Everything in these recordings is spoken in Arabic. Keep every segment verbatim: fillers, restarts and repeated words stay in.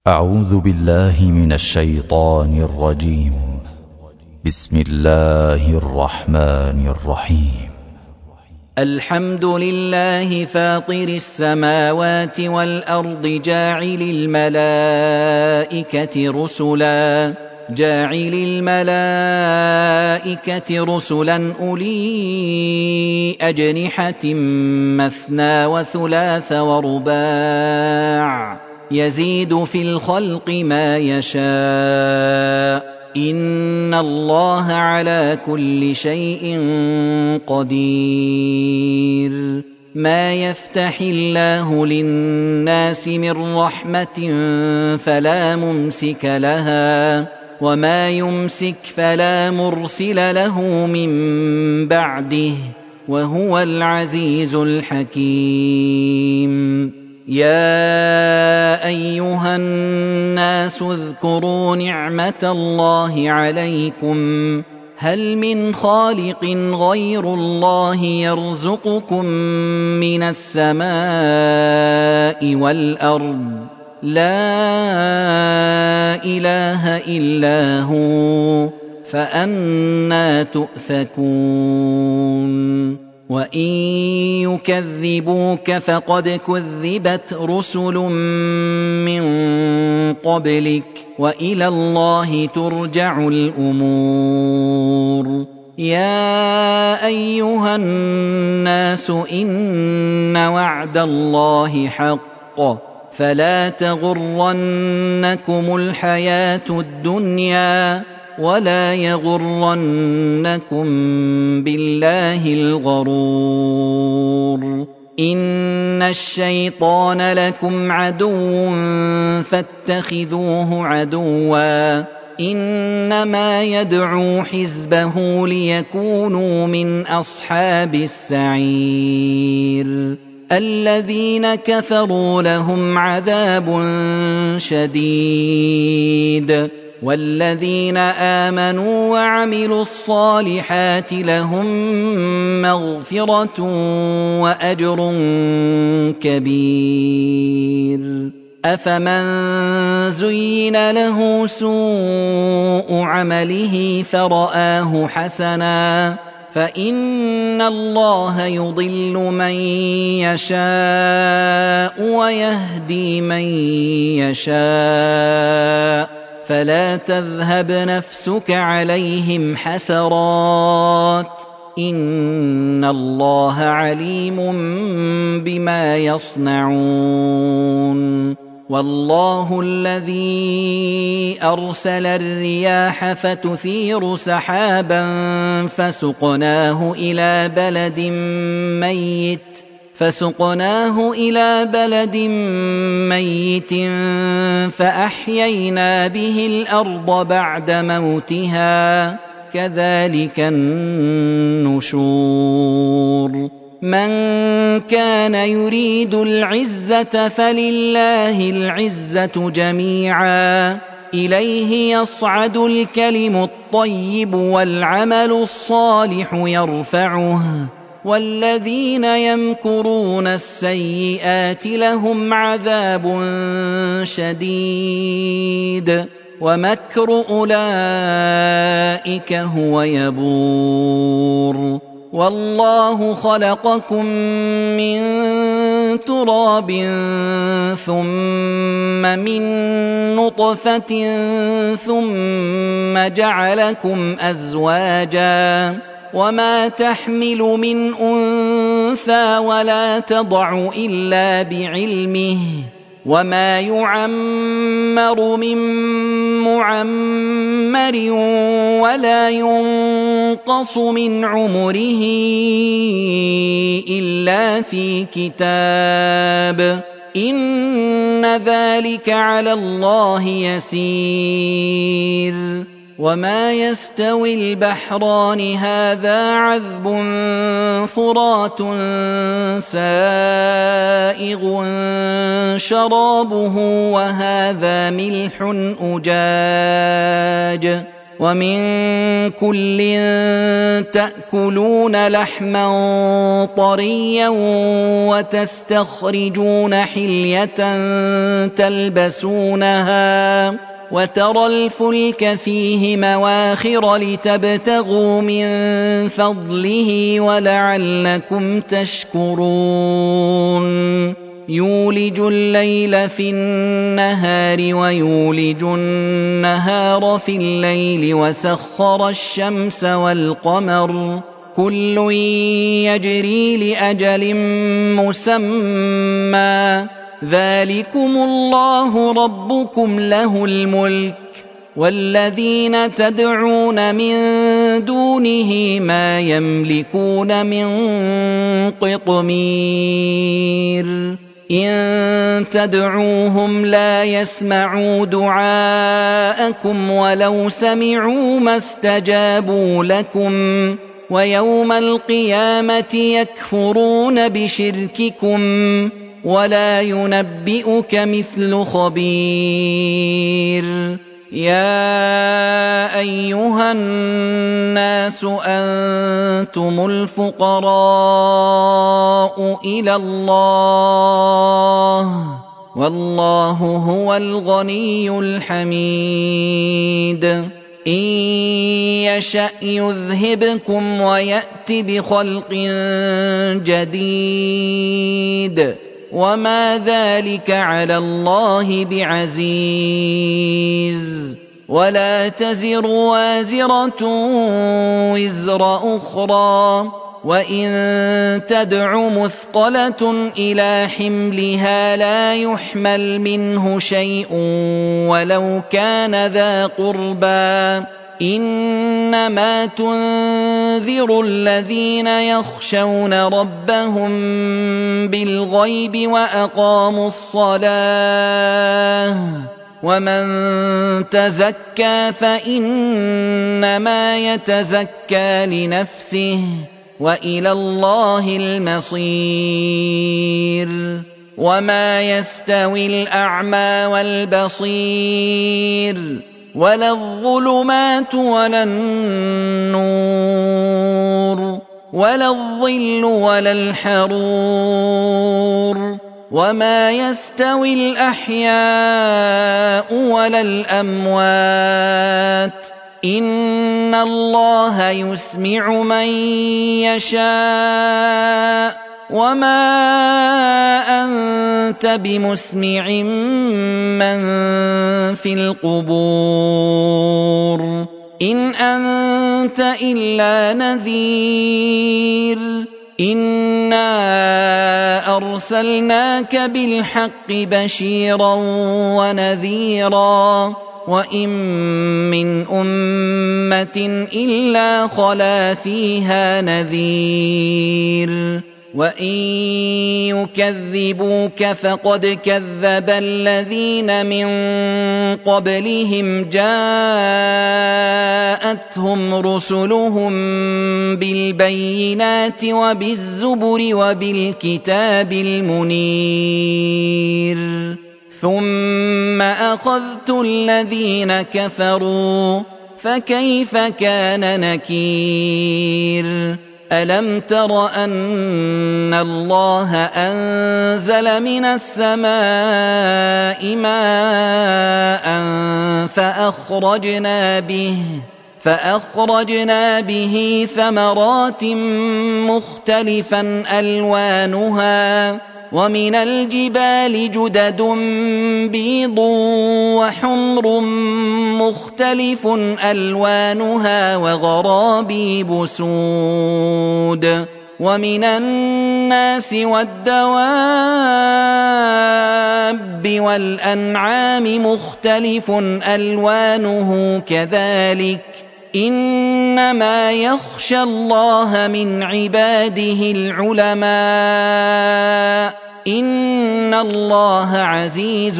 أعوذ بالله من الشيطان الرجيم. بسم الله الرحمن الرحيم. الحمد لله فاطر السماوات والأرض جاعل الملائكة رسلا جاعل الملائكة رسلا أولي أجنحة مثنى وثلاث ورباع يزيد في الخلق ما يشاء إن الله على كل شيء قدير. ما يفتح الله للناس من رحمة فلا ممسك لها وما يمسك فلا مرسل له من بعده وهو العزيز الحكيم. يا أيها الناس اذكروا نعمة الله عليكم هل من خالق غير الله يرزقكم من السماء والأرض لا إله إلا هو فأنى تؤفكون. وإن يكذبوك فقد كذبت رسل من قبلك وإلى الله ترجع الأمور. يا أيها الناس إن وعد الله حق فلا تغرنكم الحياة الدنيا ولا يغرنكم بالله الغرور. إن الشيطان لكم عدو فاتخذوه عدوا إنما يدعو حزبه ليكونوا من أصحاب السعير. الذين كفروا لهم عذاب شديد والذين آمنوا وعملوا الصالحات لهم مغفرة وأجر كبير. أفمن زين له سوء عمله فرآه حسنا فإن الله يضل من يشاء ويهدي من يشاء فلا تذهب نفسك عليهم حسرات إن الله عليم بما يصنعون. والله الذي أرسل الرياح فتثير سحابا فسقناه إلى بلد ميت فسقناه إلى بلد ميت فأحيينا به الأرض بعد موتها كذلك النشور. من كان يريد العزة فلله العزة جميعا إليه يصعد الكلم الطيب والعمل الصالح يرفعه والذين يمكرون السيئات لهم عذاب شديد ومكر أولئك هو يبور. والله خلقكم من تراب ثم من نطفة ثم جعلكم أزواجا وما تحمل من أنثى ولا تضع إلا بعلمه وما يعمر من معمر ولا ينقص من عمره إلا في كتاب إن ذلك على الله يسير. وما يستوي البحران هذا عذب فرات سائغ شرابه وهذا ملح أجاج ومن كل تأكلون لحما طريا وتستخرجون حلية تلبسونها وترى الفلك فيه مواخر لتبتغوا من فضله ولعلكم تشكرون يولج الليل في النهار ويولج النهار في الليل وسخر الشمس والقمر كل يجري لأجل مسمى ذلكم الله ربكم له الملك والذين تدعون من دونه ما يملكون من قطمير إن تدعوهم لا يسمعوا دعاءكم ولو سمعوا ما استجابوا لكم ويوم القيامة يكفرون بشرككم ولا ينبئك مثل خبير يا أيها الناس أنتم الفقراء إلى الله والله هو الغني الحميد إن يشأ يذهبكم ويأت بخلق جديد وما ذلك على الله بعزيز ولا تزر وازرة وزر أخرى وإن تدع مثقلة إلى حملها لا يحمل منه شيء ولو كان ذا قربى إنما تنذر الذين يخشون ربهم بالغيب وأقاموا الصلاة ومن تزكى فإنما يتزكى لنفسه وإلى الله المصير وما يستوي الأعمى والبصير ولا الظلمات ولا النور ولا الظل ولا الحرور وما يستوي الأحياء ولا الأموات إن الله يسمع من يشاء وما أنت بمسمع من في القبور إن أنت إلا نذير إنا أرسلناك بالحق بشيرا ونذيرا وإن من أمة إلا خلا فيها نذير وإن يكذبوك فقد كذب الذين من قبلهم جاءتهم رسلهم بالبينات وبالزبر وبالكتاب المنير ثم أخذت الذين كفروا فكيف كان نكير ألم تر أن الله أنزل من السماء ماء فأخرجنا به فأخرجنا به ثمرات مختلفا ألوانها ومن الجبال جدد بيض وحمر مختلف ألوانها وغرابيب سود ومن الناس والدواب والأنعام مختلف ألوانه كذلك إنما يخشى الله من عباده العلماء إن الله عزيز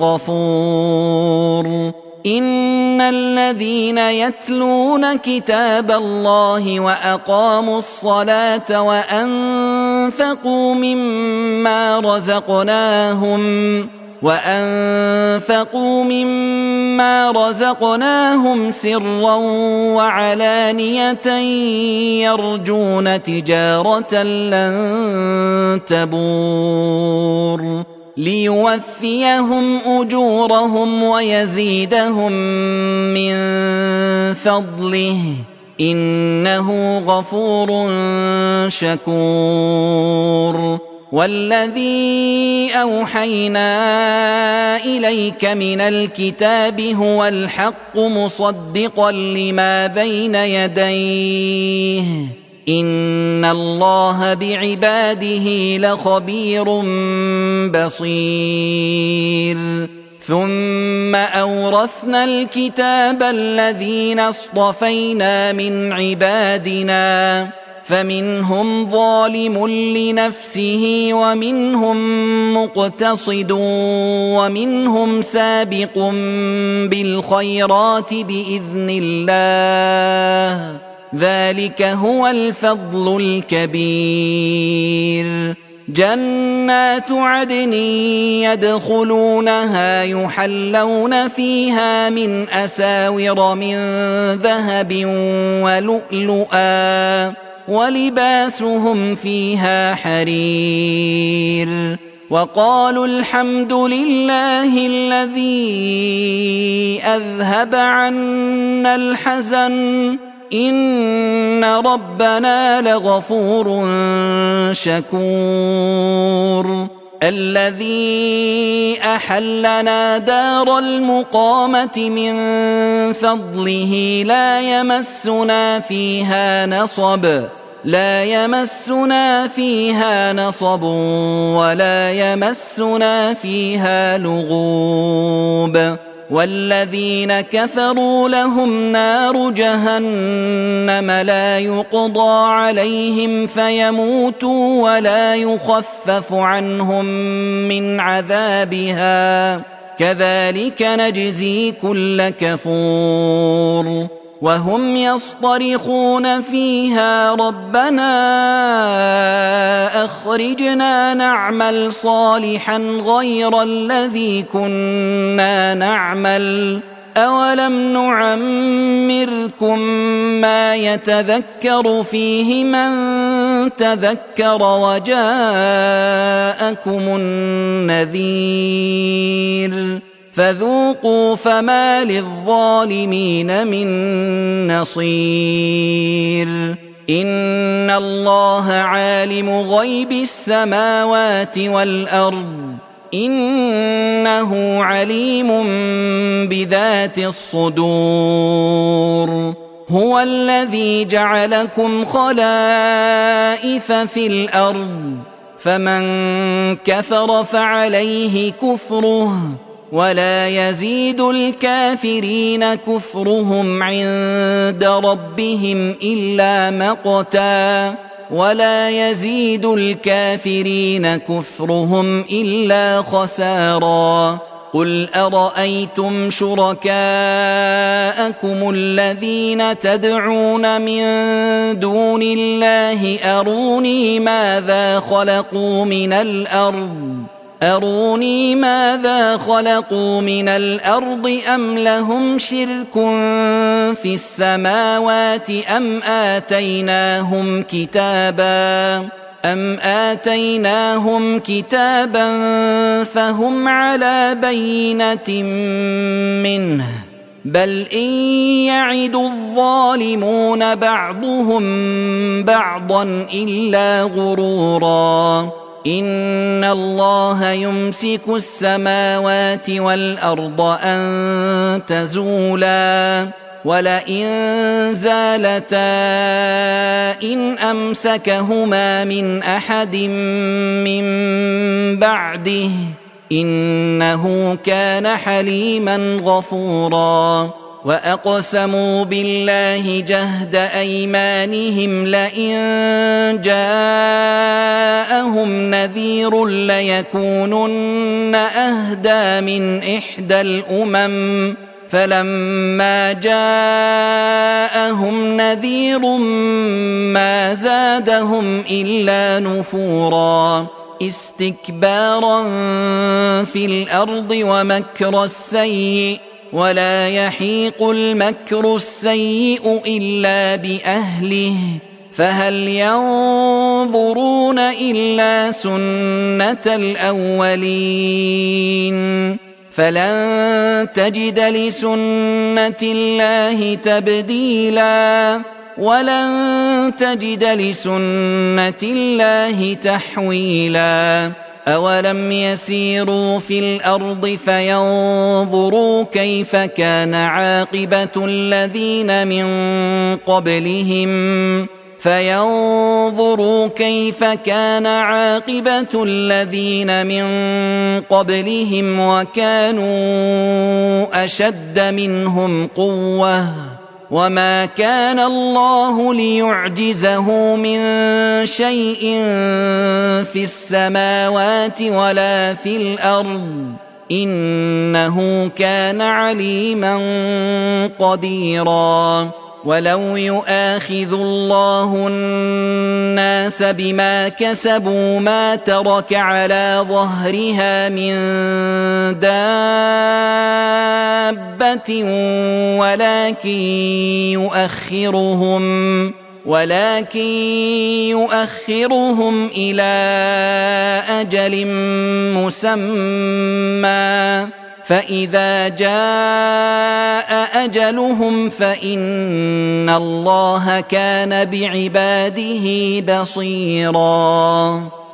غفور إن الذين يتلون كتاب الله وأقاموا الصلاة وأنفقوا مما رزقناهم وأنفقوا مما رزقناهم سرا وعلانية يرجون تجارة لن تبور ليوفيهم أجورهم ويزيدهم من فضله إنه غفور شكور والذي أوحينا إليك من الكتاب هو الحق مصدقا لما بين يديه إن الله بعباده لخبير بصير ثم أورثنا الكتاب الذين اصطفينا من عبادنا فمنهم ظالم لنفسه ومنهم مقتصد ومنهم سابق بالخيرات بإذن الله ذلك هو الفضل الكبير جنات عدن يدخلونها يحلون فيها من أساور من ذهب ولؤلؤا ولباسهم فيها حرير وقالوا الحمد لله الذي أذهب عنا الحزن إن ربنا لغفور شكور الذي أحلنا دار المقامة من فضله لا يمسنا فيها نصب لا يمسنا فيها نصب ولا يمسنا فيها لغوب والذين كفروا لهم نار جهنم لا يقضى عليهم فيموتوا ولا يخفف عنهم من عذابها كذلك نجزي كل كفور وهم يصطرخون فيها ربنا أخرجنا نعمل صالحا غير الذي كنا نعمل أولم نعمركم ما يتذكر فيه من تذكر وجاءكم النذير فذوقوا فما للظالمين من نصير إن الله عالم غيب السماوات والأرض إنه عليم بذات الصدور هو الذي جعلكم خلائف في الأرض فمن كفر فعليه كفره ولا يزيد الكافرين كفرهم عند ربهم إلا مقتا ولا يزيد الكافرين كفرهم إلا خسارا قل أرأيتم شركاءكم الذين تدعون من دون الله أروني ماذا خلقوا من الأرض أروني ماذا خلقوا من الأرض أم لهم شرك في السماوات أم آتيناهم كتابا أم آتيناهم كتابا فهم على بينة منه بل إن يعد الظالمون بعضهم بعضا إلا غرورا إن الله يمسك السماوات والأرض أن تزولا ولئن زالتا إن أمسكهما من أحد من بعده إنه كان حليما غفورا وأقسموا بالله جهد أيمانهم لئن جاءهم نذير ليكونن أهدى من إحدى الأمم فلما جاءهم نذير ما زادهم إلا نفورا استكبارا في الأرض ومكر السيء ولا يحيق المكر السيء إلا بأهله فهل ينظرون إلا سنة الأولين فلن تجد لسنة الله تبديلا ولن تجد لسنة الله تحويلا أولم يسيروا في الأرض فينظروا كيف كان عاقبة الذين من قبلهم فينظروا كيف كان عاقبة الذين من قبلهم وكانوا أشد منهم قوة وما كان الله ليعجزه من شيء في السماوات ولا في الأرض إنه كان عليما قديرا ولو يؤاخذ الله الناس بما كسبوا ما ترك على ظهرها من دابة ولكن يؤخرهم ولكن يؤخرهم إلى أجل مسمى فإذا جاء أجلهم فإن الله كان بعباده بصيراً